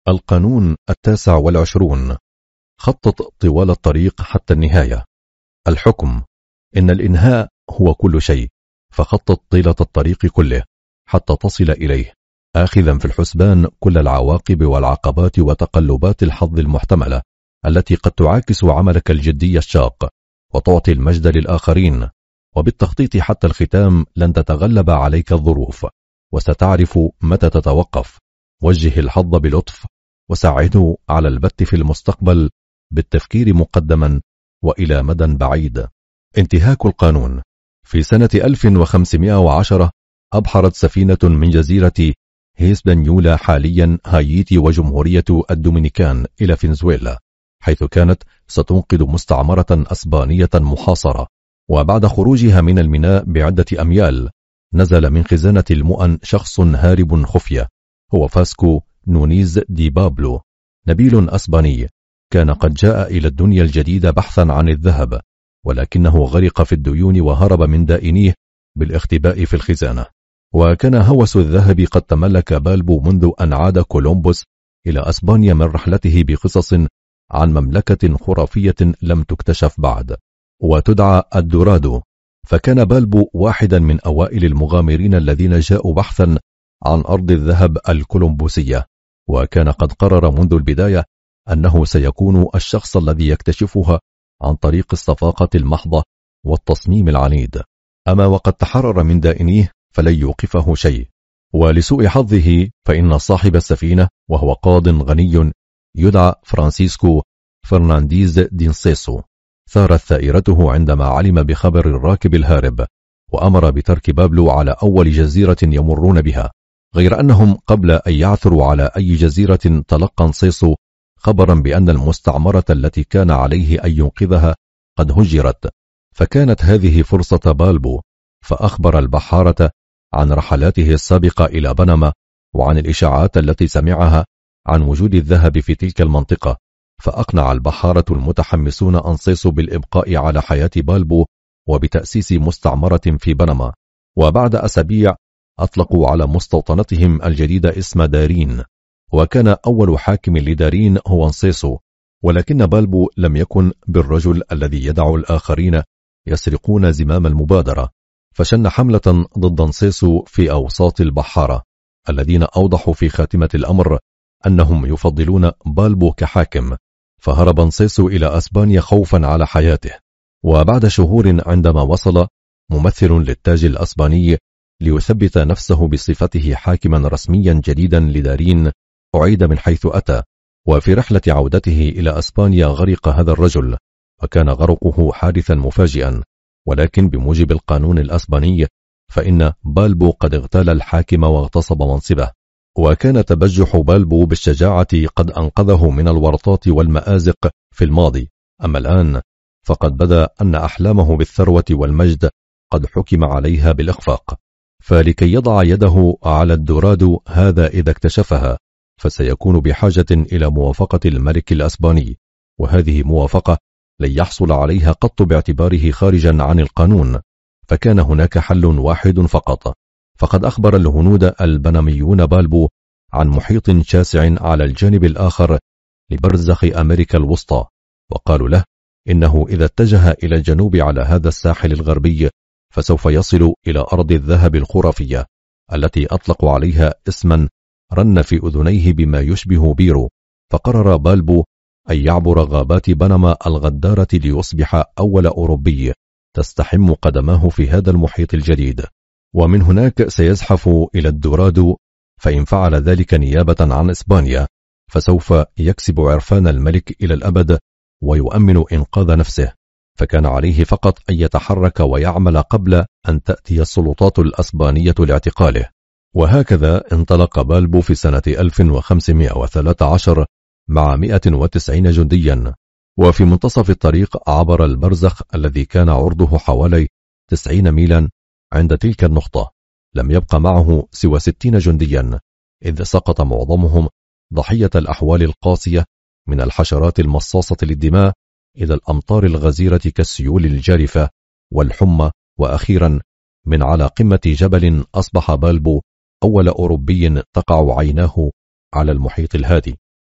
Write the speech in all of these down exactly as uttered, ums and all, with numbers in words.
القانون التاسع والعشرون: خطط طوال الطريق حتى النهاية. الحكم: إن الإنهاء هو كل شيء، فخطط طيلة الطريق كله حتى تصل إليه، آخذا في الحسبان كل العواقب والعقبات وتقلبات الحظ المحتملة التي قد تعاكس عملك الجدي الشاق وتعطي المجد للآخرين. وبالتخطيط حتى الختام لن تتغلب عليك الظروف، وستعرف متى تتوقف. وجه الحظ بلطف، وساعده على البت في المستقبل بالتفكير مقدما وإلى مدى بعيد. انتهاك القانون: في سنة ألف وخمسمائة وعشرة أبحرت سفينة من جزيرة هيسبانيولا حاليا هايتي وجمهورية الدومينيكان إلى فنزويلا، حيث كانت ستنقذ مستعمرة أسبانية محاصرة. وبعد خروجها من الميناء بعدة أميال نزل من خزانة المؤن شخص هارب خفية، هو فاسكو نونيز دي بابلو، نبيل أسباني كان قد جاء إلى الدنيا الجديدة بحثا عن الذهب، ولكنه غرق في الديون وهرب من دائنيه بالاختباء في الخزانة. وكان هوس الذهب قد تملك بالبو منذ أن عاد كولومبوس إلى أسبانيا من رحلته بقصص عن مملكة خرافية لم تكتشف بعد وتدعى الدورادو. فكان بالبو واحدا من أوائل المغامرين الذين جاءوا بحثا عن أرض الذهب الكولومبوسية، وكان قد قرر منذ البداية أنه سيكون الشخص الذي يكتشفها عن طريق الصفاقة المحضة والتصميم العنيد. أما وقد تحرر من دائنيه فلن يوقفه شيء. ولسوء حظه فإن صاحب السفينة وهو قاض غني يدعى فرانسيسكو فرنانديز دينسيسو ثارت ثائرته عندما علم بخبر الراكب الهارب، وأمر بترك بابلو على أول جزيرة يمرون بها، غير أنهم قبل أن يعثروا على أي جزيرة تلقى نسيسو خبرا بأن المستعمرة التي كان عليه أن ينقذها قد هجرت. فكانت هذه فرصة بالبو، فأخبر البحارة عن رحلاته السابقة إلى بنما وعن الإشاعات التي سمعها عن وجود الذهب في تلك المنطقة. فأقنع البحارة المتحمسون أنسيسو بالإبقاء على حياة بالبو وبتأسيس مستعمرة في بنما. وبعد أسابيع أطلقوا على مستوطنتهم الجديدة اسم دارين، وكان أول حاكم لدارين هو أنسيسو. ولكن بالبو لم يكن بالرجل الذي يدع الآخرين يسرقون زمام المبادرة، فشن حملة ضد أنسيسو في أوساط البحارة الذين أوضحوا في خاتمة الأمر أنهم يفضلون بالبو كحاكم. فهرب أنسيسو إلى أسبانيا خوفا على حياته. وبعد شهور عندما وصل ممثل للتاج الأسباني ليثبت نفسه بصفته حاكما رسميا جديدا لدارين، أعيد من حيث أتى. وفي رحلة عودته إلى أسبانيا غرق هذا الرجل، وكان غرقه حادثا مفاجئا، ولكن بموجب القانون الأسباني فإن بالبو قد اغتال الحاكم واغتصب منصبه. وكان تبجح بالبو بالشجاعة قد أنقذه من الورطات والمآزق في الماضي، أما الآن فقد بدا أن أحلامه بالثروة والمجد قد حكم عليها بالإخفاق. فلكي يضع يده على الدورادو هذا إذا اكتشفها فسيكون بحاجة إلى موافقة الملك الأسباني، وهذه موافقة لن يحصل عليها قط باعتباره خارجا عن القانون. فكان هناك حل واحد فقط. فقد أخبر الهنود البنميون بالبو عن محيط شاسع على الجانب الآخر لبرزخ أمريكا الوسطى، وقالوا له إنه إذا اتجه إلى الجنوب على هذا الساحل الغربي فسوف يصل إلى أرض الذهب الخرافية التي أطلقوا عليها اسما رن في أذنيه بما يشبه بيرو. فقرر بالبو أن يعبر غابات بنما الغدارة ليصبح أول أوروبي تستحم قدماه في هذا المحيط الجديد، ومن هناك سيزحف إلى الدورادو. فإن فعل ذلك نيابة عن إسبانيا فسوف يكسب عرفان الملك إلى الأبد ويؤمن إنقاذ نفسه. فكان عليه فقط أن يتحرك ويعمل قبل أن تأتي السلطات الأسبانية لاعتقاله. وهكذا انطلق بالبو في سنة ألف وخمسمائة وثلاثة عشر مع مئة وتسعين جنديا، وفي منتصف الطريق عبر البرزخ الذي كان عرضه حوالي تسعين ميلا. عند تلك النقطة لم يبق معه سوى ستين جنديا، إذ سقط معظمهم ضحية الأحوال القاسية من الحشرات المصاصة للدماء إلى الأمطار الغزيرة كالسيول الجارفة والحمى. وأخيرا من على قمة جبل أصبح بالبو أول أوروبي تقع عيناه على المحيط الهادي.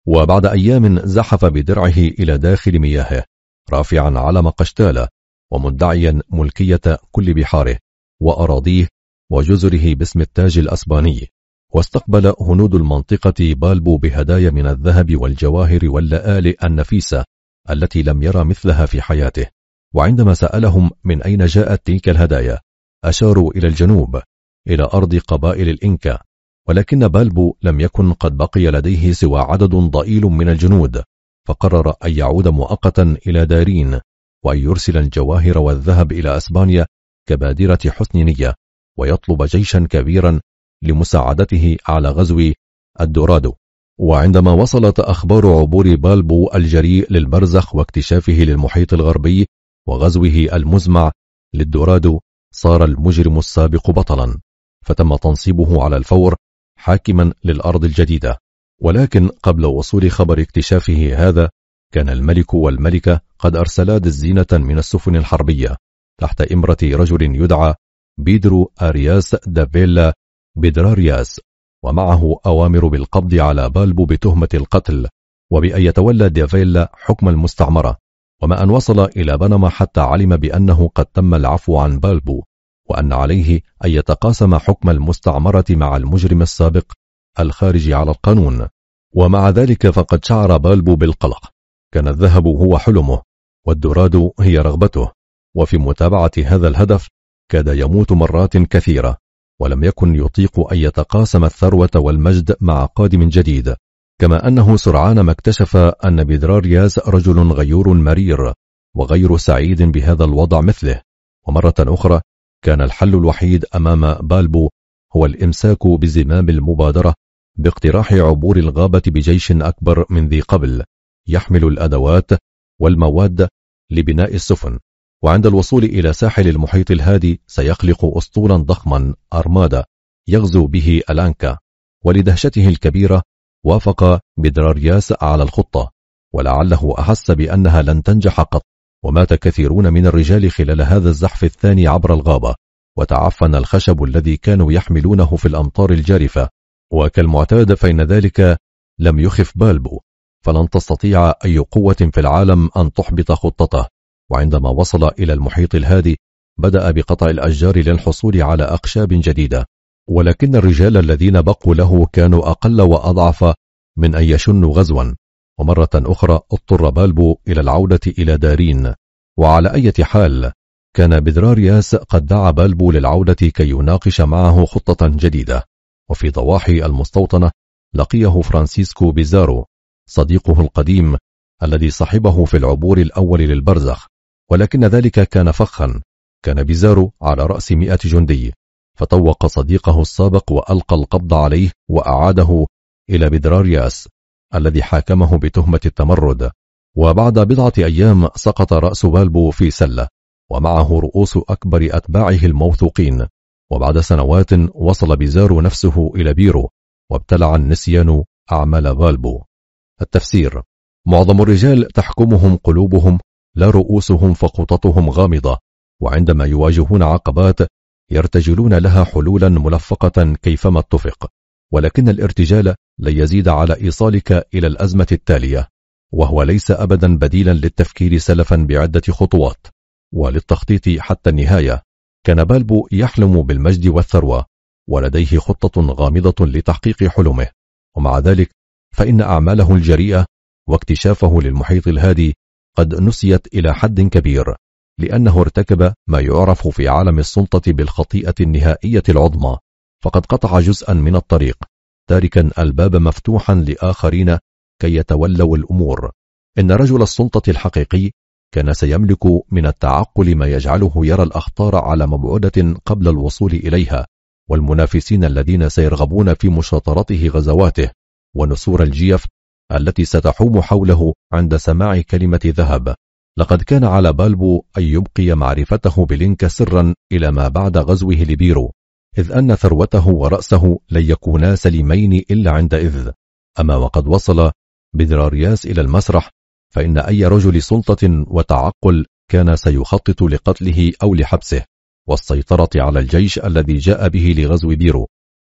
وبعد أيام زحف بدرعه إلى داخل مياهه رافعا علم قشتالة ومدعيا ملكية كل بحاره وأراضيه وجزره باسم التاج الأسباني. واستقبل هنود المنطقة بالبو بهدايا من الذهب والجواهر واللآلئ النفيسة التي لم يرى مثلها في حياته. وعندما سألهم من أين جاءت تلك الهدايا أشاروا إلى الجنوب إلى أرض قبائل الإنكا، ولكن بالبو لم يكن قد بقي لديه سوى عدد ضئيل من الجنود، فقرر أن يعود مؤقتا إلى دارين وأن يرسل الجواهر والذهب إلى أسبانيا كبادرة حسن نية، ويطلب جيشا كبيرا لمساعدته على غزو الدورادو. وعندما وصلت أخبار عبور بالبو الجريء للبرزخ واكتشافه للمحيط الغربي وغزوه المزمع للدورادو صار المجرم السابق بطلا، فتم تنصيبه على الفور حاكما للأرض الجديدة. ولكن قبل وصول خبر اكتشافه هذا كان الملك والملكة قد أرسلا دزينة من السفن الحربية تحت إمرة رجل يدعى بيدرو أرياس دافيلا بيدرارياس، ومعه أوامر بالقبض على بالبو بتهمة القتل وبأن يتولى دافيلا حكم المستعمرة. وما أن وصل إلى بنما حتى علم بأنه قد تم العفو عن بالبو وأن عليه أن يتقاسم حكم المستعمرة مع المجرم السابق الخارج على القانون. ومع ذلك فقد شعر بالبو بالقلق، كان الذهب هو حلمه والدورادو هي رغبته، وفي متابعة هذا الهدف كاد يموت مرات كثيرة، ولم يكن يطيق أن يتقاسم الثروة والمجد مع قادم جديد. كما أنه سرعان ما اكتشف أن بيدرارياس رجل غيور مرير وغير سعيد بهذا الوضع مثله. ومرة أخرى كان الحل الوحيد أمام بالبو هو الإمساك بزمام المبادرة باقتراح عبور الغابة بجيش أكبر من ذي قبل يحمل الأدوات والمواد لبناء السفن. وعند الوصول إلى ساحل المحيط الهادي سيخلق أسطولا ضخما أرمادا يغزو به الأنكا. ولدهشته الكبيرة وافق بيدرارياس على الخطة، ولعله أحس بأنها لن تنجح قط، ومات كثيرون من الرجال خلال هذا الزحف الثاني عبر الغابة، وتعفن الخشب الذي كانوا يحملونه في الأمطار الجارفة. وكالمعتاد فإن ذلك لم يخف بالبو، فلن تستطيع أي قوة في العالم أن تحبط خطته. وعندما وصل إلى المحيط الهادي بدأ بقطع الأشجار للحصول على أخشاب جديدة، ولكن الرجال الذين بقوا له كانوا أقل وأضعف من أن يشنوا غزوا. ومرة أخرى اضطر بالبو إلى العودة إلى دارين. وعلى أي حال كان بيدرارياس قد دعا بالبو للعودة كي يناقش معه خطة جديدة. وفي ضواحي المستوطنة لقيه فرانسيسكو بيزارو صديقه القديم الذي صحبه في العبور الأول للبرزخ، ولكن ذلك كان فخا. كان بيزارو على رأس مئة جندي، فطوق صديقه السابق وألقى القبض عليه وأعاده إلى بيدرارياس الذي حاكمه بتهمة التمرد. وبعد بضعة أيام سقط رأس بالبو في سلة ومعه رؤوس أكبر أتباعه الموثوقين. وبعد سنوات وصل بيزارو نفسه إلى بيرو وابتلع النسيان أعمال بالبو. التفسير: معظم الرجال تحكمهم قلوبهم لا رؤوسهم، فخططهم غامضة، وعندما يواجهون عقبات يرتجلون لها حلولا ملفقة كيفما اتفق. ولكن الارتجال لن يزيد على إيصالك إلى الأزمة التالية، وهو ليس أبدا بديلا للتفكير سلفا بعدة خطوات وللتخطيط حتى النهاية. كان بالبو يحلم بالمجد والثروة ولديه خطة غامضة لتحقيق حلمه، ومع ذلك فإن أعماله الجريئة واكتشافه للمحيط الهادي قد نسيت إلى حد كبير، لأنه ارتكب ما يعرف في عالم السلطة بالخطيئة النهائية العظمى، فقد قطع جزءا من الطريق تاركا الباب مفتوحا لآخرين كي يتولوا الأمور. إن رجل السلطة الحقيقي كان سيملك من التعقل ما يجعله يرى الأخطار على مبعدة قبل الوصول إليها، والمنافسين الذين سيرغبون في مشاطرته غزواته، ونسور الجيف التي ستحوم حوله عند سماع كلمة ذهب. لقد كان على بالبو أن يبقي معرفته بلينكا سرا إلى ما بعد غزوه لبيرو، إذ أن ثروته ورأسه لن يكونا سليمين إلا عندئذ. أما وقد وصل بيدرارياس إلى المسرح، فإن أي رجل سلطة وتعقل كان سيخطط لقتله أو لحبسه والسيطرة على الجيش الذي جاء به لغزو بيرو.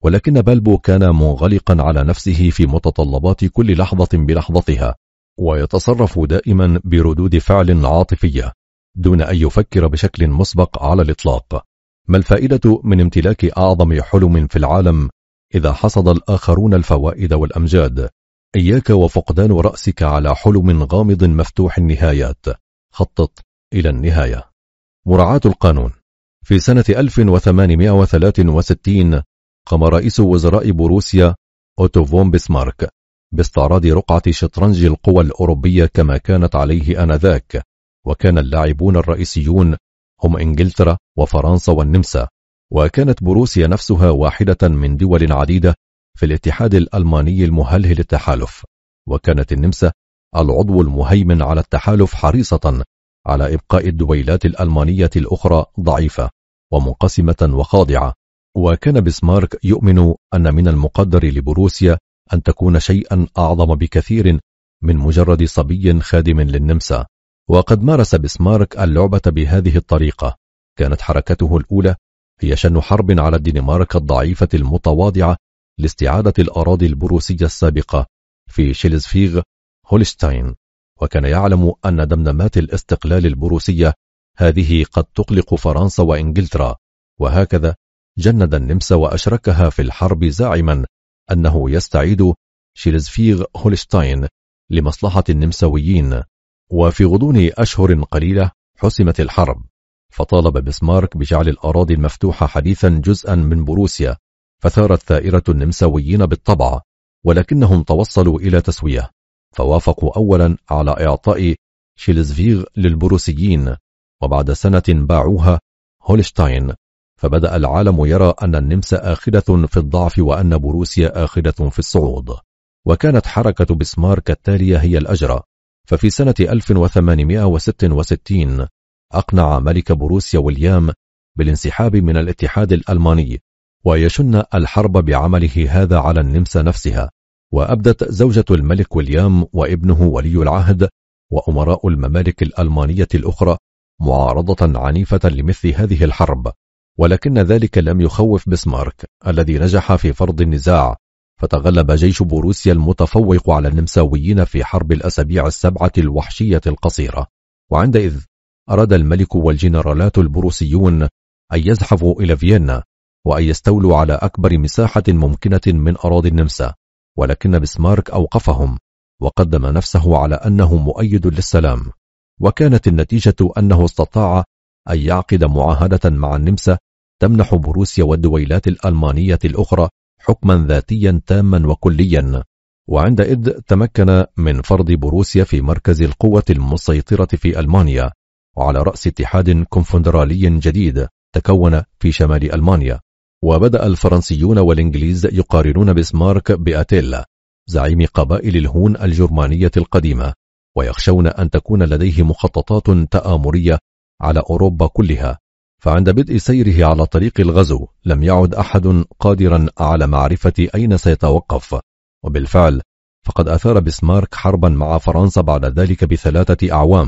ولكن بالبو كان منغلقا على نفسه في متطلبات كل لحظة بلحظتها، ويتصرف دائما بردود فعل عاطفية دون أن يفكر بشكل مسبق على الإطلاق. ما الفائدة من امتلاك أعظم حلم في العالم إذا حصد الآخرون الفوائد والأمجاد؟ إياك وفقدان رأسك على حلم غامض مفتوح النهايات. خطط إلى النهاية. مراعاة القانون. في سنة ألف وثمانمائة وثلاثة وستين قام رئيس وزراء بروسيا أوتو فون بسمارك باستعراض رقعة شطرنج القوى الأوروبية كما كانت عليه آنذاك، وكان اللاعبون الرئيسيون هم إنجلترا وفرنسا والنمسا، وكانت بروسيا نفسها واحدة من دول عديدة في الاتحاد الألماني المهلهل التحالف، وكانت النمسا العضو المهيمن على التحالف حريصة على إبقاء الدويلات الألمانية الأخرى ضعيفة ومنقسمة وخاضعة. وكان بسمارك يؤمن أن من المقدر لبروسيا أن تكون شيئا أعظم بكثير من مجرد صبي خادم للنمسا. وقد مارس بسمارك اللعبة بهذه الطريقة. كانت حركته الأولى هي شن حرب على الدنمارك الضعيفة المتواضعة لاستعادة الأراضي البروسية السابقة في شيلزفيغ هولشتاين، وكان يعلم أن دمدمات الاستقلال البروسية هذه قد تقلق فرنسا وإنجلترا، وهكذا جند النمسا وأشركها في الحرب زاعما أنه يستعيد شيلزفيغ هولشتاين لمصلحة النمساويين. وفي غضون أشهر قليلة حسمت الحرب، فطالب بسمارك بجعل الأراضي المفتوحة حديثا جزءا من بروسيا، فثارت ثائرة النمساويين بالطبع، ولكنهم توصلوا إلى تسوية، فوافقوا أولا على إعطاء شيلزفيغ للبروسيين، وبعد سنة باعوها هولشتاين، فبدأ العالم يرى أن النمسا آخذة في الضعف وأن بروسيا آخذة في الصعود. وكانت حركة بسمارك التالية هي الأجرى. ففي سنة ألف وثمانمائة وستة وستين أقنع ملك بروسيا ويليام بالانسحاب من الاتحاد الألماني ويشن الحرب بعمله هذا على النمسا نفسها. وأبدت زوجة الملك ويليام وابنه ولي العهد وأمراء الممالك الألمانية الأخرى معارضة عنيفة لمثل هذه الحرب، ولكن ذلك لم يخوف بسمارك الذي نجح في فرض النزاع، فتغلب جيش بروسيا المتفوق على النمساويين في حرب الأسابيع السبعة الوحشية القصيرة. وعندئذ أراد الملك والجنرالات البروسيون أن يزحفوا إلى فيينا وأن يستولوا على أكبر مساحة ممكنة من أراضي النمسا، ولكن بسمارك أوقفهم وقدم نفسه على أنه مؤيد للسلام. وكانت النتيجة أنه استطاع أن يعقد معاهدة مع النمسا تمنح بروسيا والدويلات الألمانية الأخرى حكما ذاتيا تاما وكليا. وعندئذ تمكن من فرض بروسيا في مركز القوة المسيطرة في ألمانيا، وعلى رأس اتحاد كونفدرالي جديد تكون في شمال ألمانيا. وبدأ الفرنسيون والإنجليز يقارنون بسمارك بأتيلا زعيم قبائل الهون الجرمانية القديمة، ويخشون أن تكون لديه مخططات تآمرية على أوروبا كلها. فعند بدء سيره على طريق الغزو لم يعد أحد قادرا على معرفة أين سيتوقف، وبالفعل فقد أثار بسمارك حربا مع فرنسا بعد ذلك بثلاثة أعوام.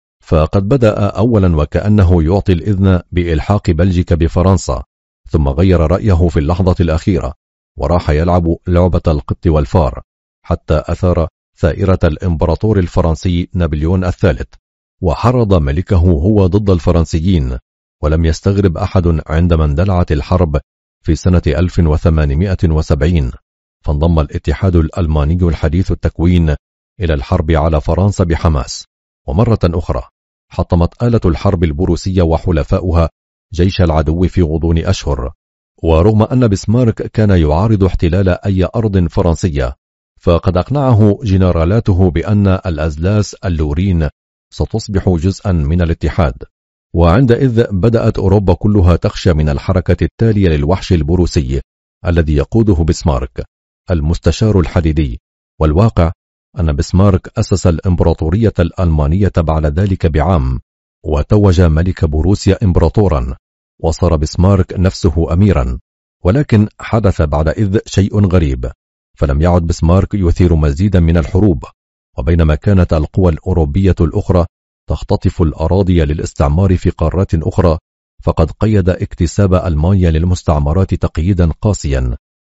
فقد بدأ أولا وكأنه يعطي الإذن بإلحاق بلجيكا بفرنسا، ثم غير رأيه في اللحظة الأخيرة وراح يلعب لعبة القط والفار حتى أثار ثائرة الإمبراطور الفرنسي نابليون الثالث، وحرض ملكه هو ضد الفرنسيين. ولم يستغرب أحد عندما اندلعت الحرب في سنة ألف وثمانمائة وسبعين، فانضم الاتحاد الألماني الحديث التكوين إلى الحرب على فرنسا بحماس. ومرة أخرى حطمت آلة الحرب البروسية وحلفاؤها جيش العدو في غضون أشهر. ورغم أن بسمارك كان يعارض احتلال أي أرض فرنسية، فقد أقنعه جنرالاته بأن الأزلاس اللورين ستصبح جزءا من الاتحاد. وعندئذ بدأت أوروبا كلها تخشى من الحركة التالية للوحش البروسي الذي يقوده بسمارك المستشار الحديدي. والواقع أن بسمارك أسس الإمبراطورية الألمانية بعد ذلك بعام، وتوج ملك بروسيا إمبراطورا، وصار بسمارك نفسه أميرا. ولكن حدث بعدئذ شيء غريب، فلم يعد بسمارك يثير مزيدا من الحروب، وبينما كانت القوى الأوروبية الأخرى تختطف الأراضي للاستعمار في قارات أخرى، فقد قيد اكتساب ألمانيا للمستعمرات تقييدا قاسيا،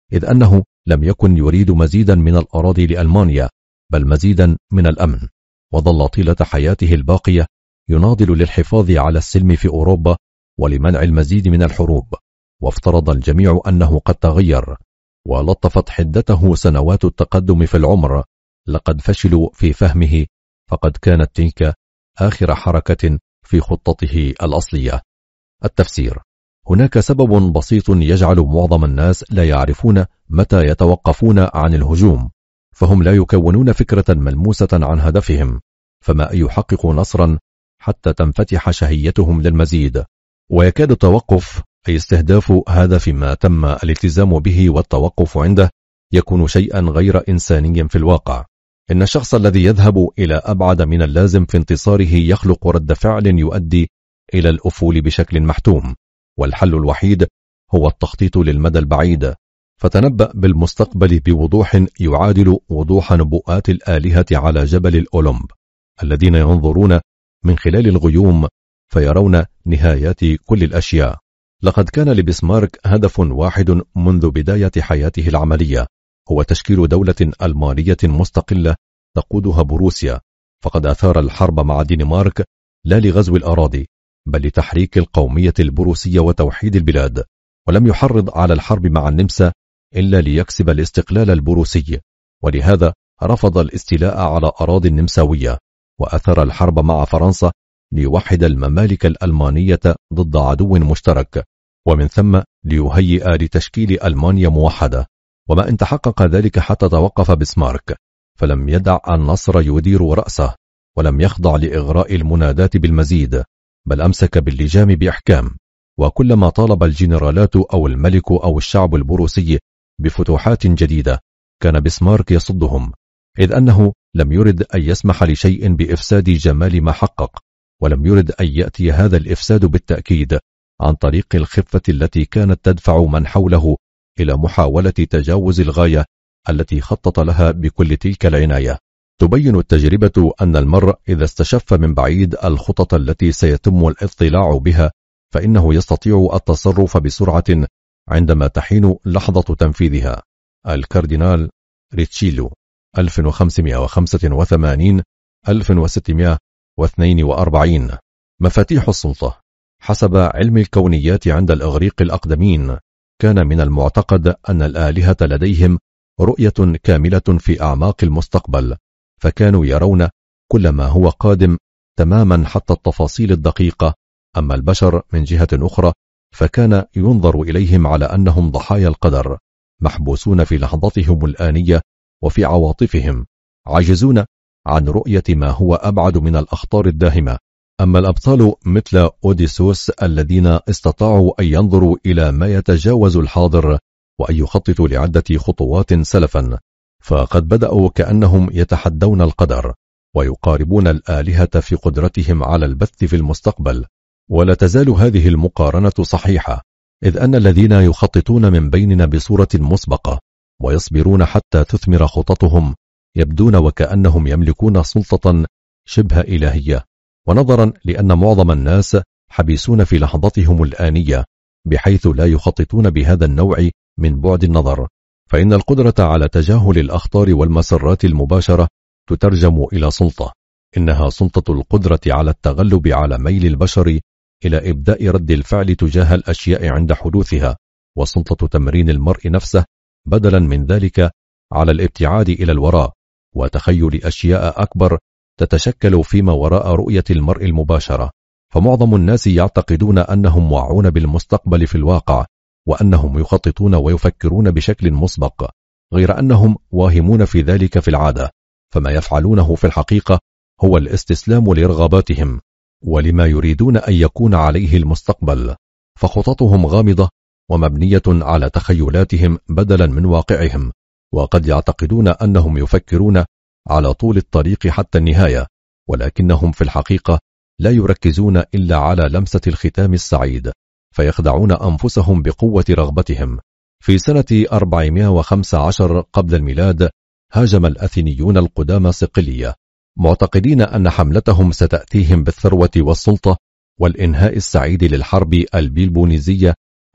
إذ أنه لم يكن يريد مزيدا من الأراضي لألمانيا، بل مزيدا من الأمن، وظل طيلة حياته الباقية يناضل للحفاظ على السلم في أوروبا ولمنع المزيد من الحروب. وافترض الجميع أنه قد تغير، ولطفت حدته سنوات التقدم في العمر. لقد فشلوا في فهمه، فقد كانت تلك آخر حركة في خطته الأصلية. التفسير: هناك سبب بسيط يجعل معظم الناس لا يعرفون متى يتوقفون عن الهجوم، فهم لا يكونون فكرة ملموسة عن هدفهم، فما أن يحققوا نصرا حتى تنفتح شهيتهم للمزيد، ويكاد التوقف أي استهداف هدف ما تم الالتزام به والتوقف عنده يكون شيئا غير إنساني في الواقع. إن الشخص الذي يذهب إلى أبعد من اللازم في انتصاره يخلق رد فعل يؤدي إلى الأفول بشكل محتوم، والحل الوحيد هو التخطيط للمدى البعيد، فتنبأ بالمستقبل بوضوح يعادل وضوح نبوءات الآلهة على جبل الأولمب الذين ينظرون من خلال الغيوم فيرون نهايات كل الأشياء. لقد كان لبسمارك هدف واحد منذ بداية حياته العملية، هو تشكيل دولة ألمانية مستقلة تقودها بروسيا، فقد أثار الحرب مع الدنمارك لا لغزو الأراضي بل لتحريك القومية البروسية وتوحيد البلاد، ولم يحرض على الحرب مع النمسا إلا ليكسب الاستقلال البروسي، ولهذا رفض الاستيلاء على أراضي النمساوية، وأثر الحرب مع فرنسا ليوحد الممالك الألمانية ضد عدو مشترك، ومن ثم ليهيئ لتشكيل ألمانيا موحدة. وما إن تحقق ذلك حتى توقف بسمارك، فلم يدع النصر يدير رأسه، ولم يخضع لإغراء المنادات بالمزيد، بل أمسك باللجام بإحكام. وكلما طالب الجنرالات أو الملك أو الشعب البروسي بفتوحات جديدة كان بسمارك يصدهم، إذ أنه لم يرد أن يسمح لشيء بإفساد جمال ما حقق، ولم يرد أن يأتي هذا الإفساد بالتأكيد عن طريق الخفة التي كانت تدفع من حوله إلى محاولة تجاوز الغاية التي خطط لها بكل تلك العناية. تبين التجربة أن المرء إذا استشف من بعيد الخطط التي سيتم الاطلاع بها فإنه يستطيع التصرف بسرعة عندما تحين لحظة تنفيذها. الكاردينال ريتشيلو ألف وخمسمائة وخمسة وثمانين ألف وستمائة واثنين وأربعين. مفاتيح السلطة. حسب علم الكونيات عند الإغريق الأقدمين كان من المعتقد أن الآلهة لديهم رؤية كاملة في أعماق المستقبل، فكانوا يرون كل ما هو قادم تماما حتى التفاصيل الدقيقة. أما البشر من جهة أخرى فكان ينظر إليهم على أنهم ضحايا القدر، محبوسون في لحظتهم الآنية وفي عواطفهم، عاجزون عن رؤية ما هو أبعد من الأخطار الداهمة. أما الأبطال مثل أوديسوس الذين استطاعوا أن ينظروا إلى ما يتجاوز الحاضر وأن يخططوا لعدة خطوات سلفا، فقد بدأوا كأنهم يتحدون القدر ويقاربون الآلهة في قدرتهم على البث في المستقبل. ولا تزال هذه المقارنة صحيحة، إذ أن الذين يخططون من بيننا بصورة مسبقة ويصبرون حتى تثمر خططهم يبدون وكأنهم يملكون سلطة شبه إلهية، ونظرا لأن معظم الناس حبيسون في لحظتهم الآنية بحيث لا يخططون بهذا النوع من بعد النظر، فإن القدرة على تجاهل الأخطار والمسرات المباشرة تترجم إلى سلطة. إنها سلطة القدرة على التغلب على ميل البشر إلى إبداء رد الفعل تجاه الأشياء عند حدوثها، وسلطة تمرين المرء نفسه بدلا من ذلك على الابتعاد إلى الوراء وتخيل أشياء أكبر تتشكل فيما وراء رؤية المرء المباشرة. فمعظم الناس يعتقدون أنهم واعون بالمستقبل في الواقع، وأنهم يخططون ويفكرون بشكل مسبق، غير أنهم واهمون في ذلك في العادة، فما يفعلونه في الحقيقة هو الاستسلام لرغباتهم ولما يريدون أن يكون عليه المستقبل، فخططهم غامضة ومبنية على تخيلاتهم بدلا من واقعهم، وقد يعتقدون أنهم يفكرون على طول الطريق حتى النهاية، ولكنهم في الحقيقة لا يركزون إلا على لمسة الختام السعيد، فيخدعون أنفسهم بقوة رغبتهم. في سنة أربعمائة وخمسة عشر قبل الميلاد هاجم الأثينيون القدامى صقلية، معتقدين أن حملتهم ستأتيهم بالثروة والسلطة والإنهاء السعيد للحرب البيلبونيزية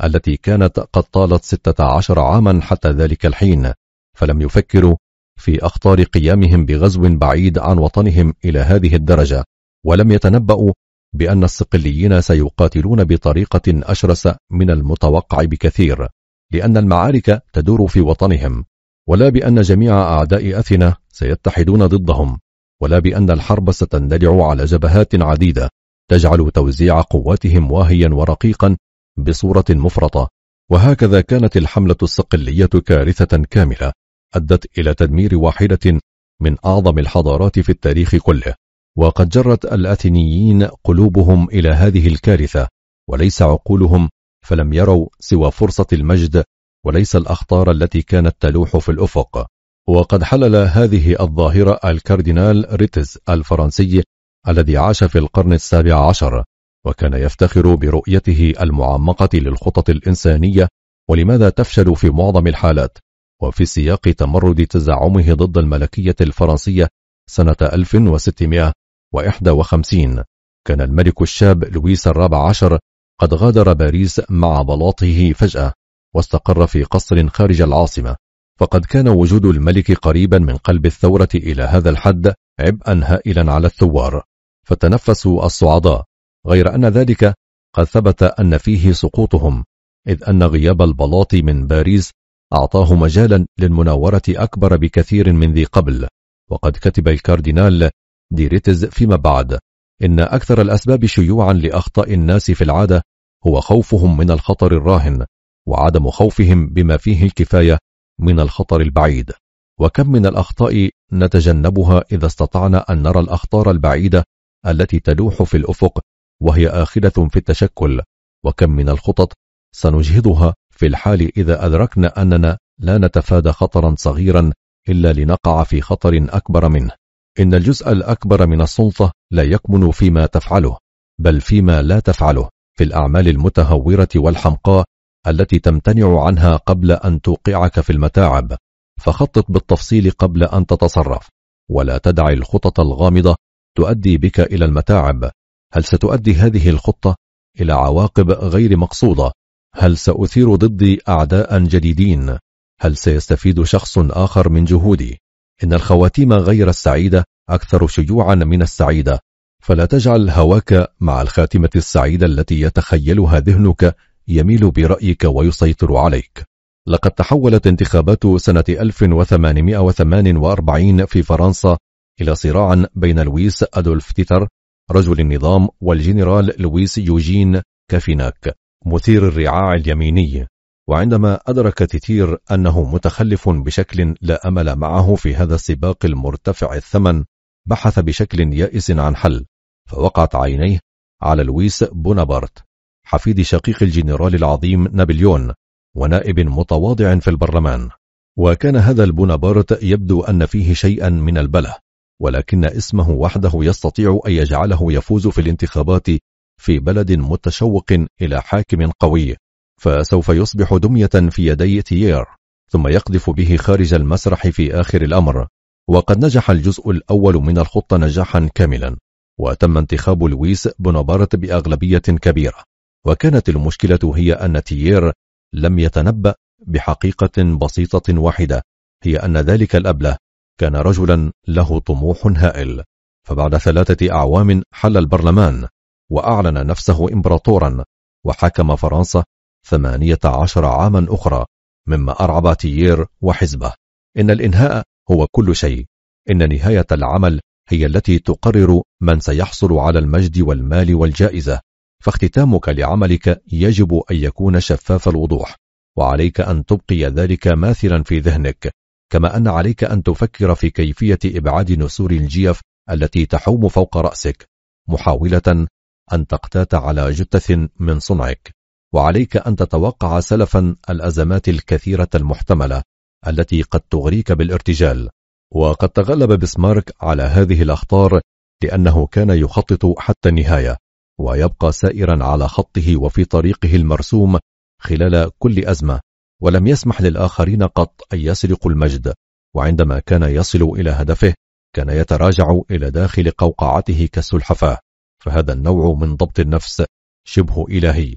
التي كانت قد طالت ستة عشر عاما حتى ذلك الحين، فلم يفكروا في أخطار قيامهم بغزو بعيد عن وطنهم إلى هذه الدرجة، ولم يتنبأوا بأن الصقليين سيقاتلون بطريقة أشرس من المتوقع بكثير، لأن المعارك تدور في وطنهم، ولا بأن جميع أعداء أثينا سيتحدون ضدهم، ولا بأن الحرب ستندلع على جبهات عديدة تجعل توزيع قواتهم واهيا ورقيقا بصورة مفرطة. وهكذا كانت الحملة الصقلية كارثة كاملة أدت إلى تدمير واحدة من أعظم الحضارات في التاريخ كله، وقد جرت الأثينيين قلوبهم إلى هذه الكارثة وليس عقولهم، فلم يروا سوى فرصة المجد وليس الأخطار التي كانت تلوح في الأفق. وقد حلل هذه الظاهرة الكاردينال ريتز الفرنسي الذي عاش في القرن السابع عشر، وكان يفتخر برؤيته المعمقة للخطط الإنسانية ولماذا تفشل في معظم الحالات. وفي سياق تمرد تزعمه ضد الملكية الفرنسية سنة ألف وستمائة وواحد وخمسين، كان الملك الشاب لويس الرابع عشر قد غادر باريس مع بلاطه فجأة واستقر في قصر خارج العاصمة، فقد كان وجود الملك قريبا من قلب الثورة إلى هذا الحد عبئا هائلا على الثوار، فتنفسوا الصعداء، غير أن ذلك قد ثبت أن فيه سقوطهم، إذ أن غياب البلاط من باريس أعطاه مجالا للمناورة أكبر بكثير من ذي قبل. وقد كتب الكاردينال دي ريتز فيما بعد إن أكثر الأسباب شيوعا لأخطاء الناس في العادة هو خوفهم من الخطر الراهن وعدم خوفهم بما فيه الكفاية من الخطر البعيد. وكم من الأخطاء نتجنبها إذا استطعنا أن نرى الأخطار البعيدة التي تلوح في الأفق وهي آخذة في التشكل، وكم من الخطط سنجهضها في الحال إذا أدركنا أننا لا نتفادى خطرا صغيرا إلا لنقع في خطر أكبر منه. إن الجزء الأكبر من السلطة لا يكمن فيما تفعله، بل فيما لا تفعله، في الأعمال المتهورة والحمقاء التي تمتنع عنها قبل أن توقعك في المتاعب. فخطط بالتفصيل قبل أن تتصرف، ولا تدع الخطط الغامضة تؤدي بك إلى المتاعب. هل ستؤدي هذه الخطة إلى عواقب غير مقصودة؟ هل سأثير ضدي أعداء جديدين؟ هل سيستفيد شخص آخر من جهودي؟ إن الخواتيم غير السعيدة أكثر شيوعا من السعيدة، فلا تجعل هواك مع الخاتمة السعيدة التي يتخيلها ذهنك يميل برأيك ويسيطر عليك. لقد تحولت انتخابات سنة ألف وثمانمائة وثمانية وأربعين في فرنسا إلى صراع بين لويس أدولف تيتر رجل النظام والجنرال لويس يوجين كافيناك مثير الرعاع اليميني. وعندما أدرك تيتير أنه متخلف بشكل لا أمل معه في هذا السباق المرتفع الثمن، بحث بشكل يائس عن حل، فوقعت عينيه على لويس بونابرت حفيد شقيق الجنرال العظيم نابليون ونائب متواضع في البرلمان. وكان هذا البونابرت يبدو أن فيه شيئا من البله، ولكن اسمه وحده يستطيع أن يجعله يفوز في الانتخابات في بلد متشوق إلى حاكم قوي، فسوف يصبح دمية في يدي تيير ثم يقذف به خارج المسرح في آخر الأمر. وقد نجح الجزء الأول من الخطة نجاحا كاملا، وتم انتخاب لويس بونابرت بأغلبية كبيرة. وكانت المشكلة هي أن تيير لم يتنبأ بحقيقة بسيطة واحدة، هي أن ذلك الأبله كان رجلا له طموح هائل. فبعد ثلاثة أعوام حل البرلمان وأعلن نفسه إمبراطورا وحكم فرنسا ثمانية عشر عاما أخرى، مما أرعب تيير وحزبه. إن الإنهاء هو كل شيء، إن نهاية العمل هي التي تقرر من سيحصل على المجد والمال والجائزة، فاختتامك لعملك يجب أن يكون شفاف الوضوح، وعليك أن تبقي ذلك ماثلا في ذهنك، كما أن عليك أن تفكر في كيفية إبعاد نسور الجيف التي تحوم فوق رأسك، محاولة أن تقتات على جثث من صنعك. وعليك أن تتوقع سلفا الأزمات الكثيرة المحتملة التي قد تغريك بالارتجال. وقد تغلب بسمارك على هذه الأخطار لأنه كان يخطط حتى النهاية، ويبقى سائرا على خطه وفي طريقه المرسوم خلال كل أزمة، ولم يسمح للآخرين قط أن يسرقوا المجد. وعندما كان يصل إلى هدفه كان يتراجع إلى داخل قوقعته كالسلحفاة. فهذا النوع من ضبط النفس شبه إلهي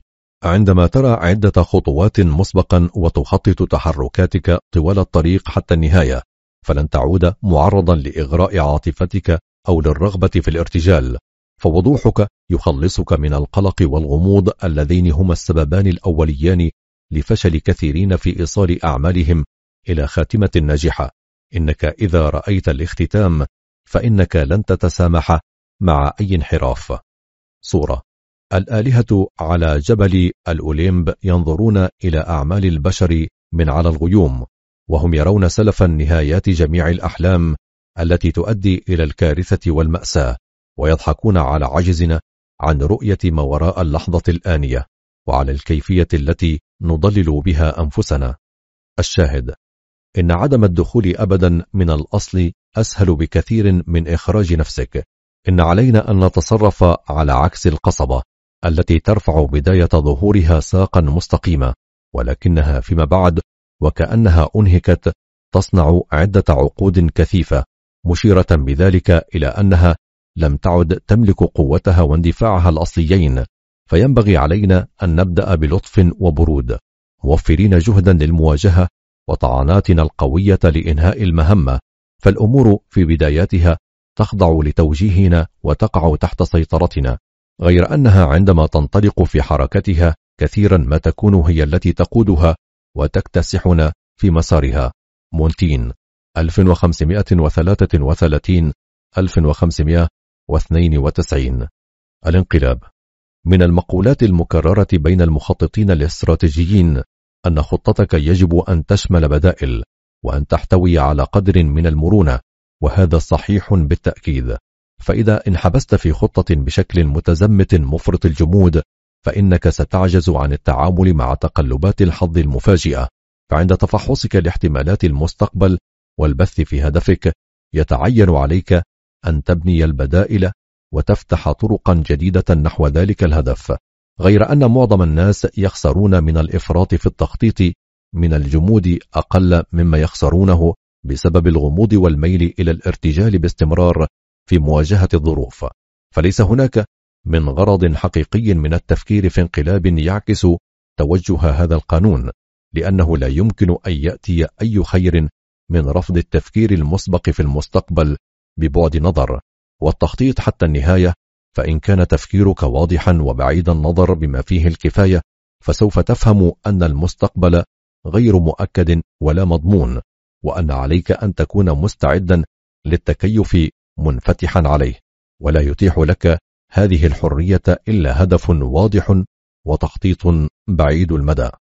عندما ترى عدة خطوات مسبقا وتخطط تحركاتك طوال الطريق حتى النهاية، فلن تعود معرضا لإغراء عاطفتك أو للرغبة في الارتجال، فوضوحك يخلصك من القلق والغموض اللذين هما السببان الأوليان لفشل كثيرين في إيصال أعمالهم إلى خاتمة ناجحة. إنك إذا رأيت الاختتام فإنك لن تتسامح مع أي انحراف. صورة: الآلهة على جبل الأوليمب ينظرون إلى أعمال البشر من على الغيوم، وهم يرون سلف نهايات جميع الأحلام التي تؤدي إلى الكارثة والمأساة، ويضحكون على عجزنا عن رؤية ما وراء اللحظة الآنية وعلى الكيفية التي نضلل بها أنفسنا. الشاهد: إن عدم الدخول أبدا من الأصل أسهل بكثير من إخراج نفسك. إن علينا أن نتصرف على عكس القصبة التي ترفع بداية ظهورها ساقا مستقيمة، ولكنها فيما بعد وكأنها أنهكت تصنع عدة عقود كثيفة، مشيرة بذلك إلى أنها لم تعد تملك قوتها واندفاعها الأصليين. فينبغي علينا أن نبدأ بلطف وبرود، موفرين جهدا للمواجهة وطعناتنا القوية لإنهاء المهمة، فالأمور في بداياتها تخضع لتوجيهنا وتقع تحت سيطرتنا، غير أنها عندما تنطلق في حركتها كثيرا ما تكون هي التي تقودها وتكتسحنا في مسارها. مونتين ألف وخمسمائة وثلاثة وثلاثين ألف وخمسمائة واثنين وتسعين. الانقلاب. من المقولات المكررة بين المخططين الاستراتيجيين أن خطتك يجب أن تشمل بدائل وأن تحتوي على قدر من المرونة، وهذا صحيح بالتأكيد. فإذا انحبست في خطة بشكل متزمت مفرط الجمود فإنك ستعجز عن التعامل مع تقلبات الحظ المفاجئة. فعند تفحصك لاحتمالات المستقبل والبث في هدفك يتعين عليك أن تبني البدائل وتفتح طرقا جديدة نحو ذلك الهدف، غير أن معظم الناس يخسرون من الإفراط في التخطيط من الجمود أقل مما يخسرونه بسبب الغموض والميل إلى الارتجال باستمرار في مواجهة الظروف. فليس هناك من غرض حقيقي من التفكير في انقلاب يعكس توجه هذا القانون، لأنه لا يمكن أن يأتي أي خير من رفض التفكير المسبق في المستقبل ببعد نظر والتخطيط حتى النهاية. فإن كان تفكيرك واضحا وبعيد النظر بما فيه الكفاية فسوف تفهم أن المستقبل غير مؤكد ولا مضمون، وأن عليك أن تكون مستعدا للتكيف منفتحا عليه، ولا يتيح لك هذه الحرية إلا هدف واضح وتخطيط بعيد المدى.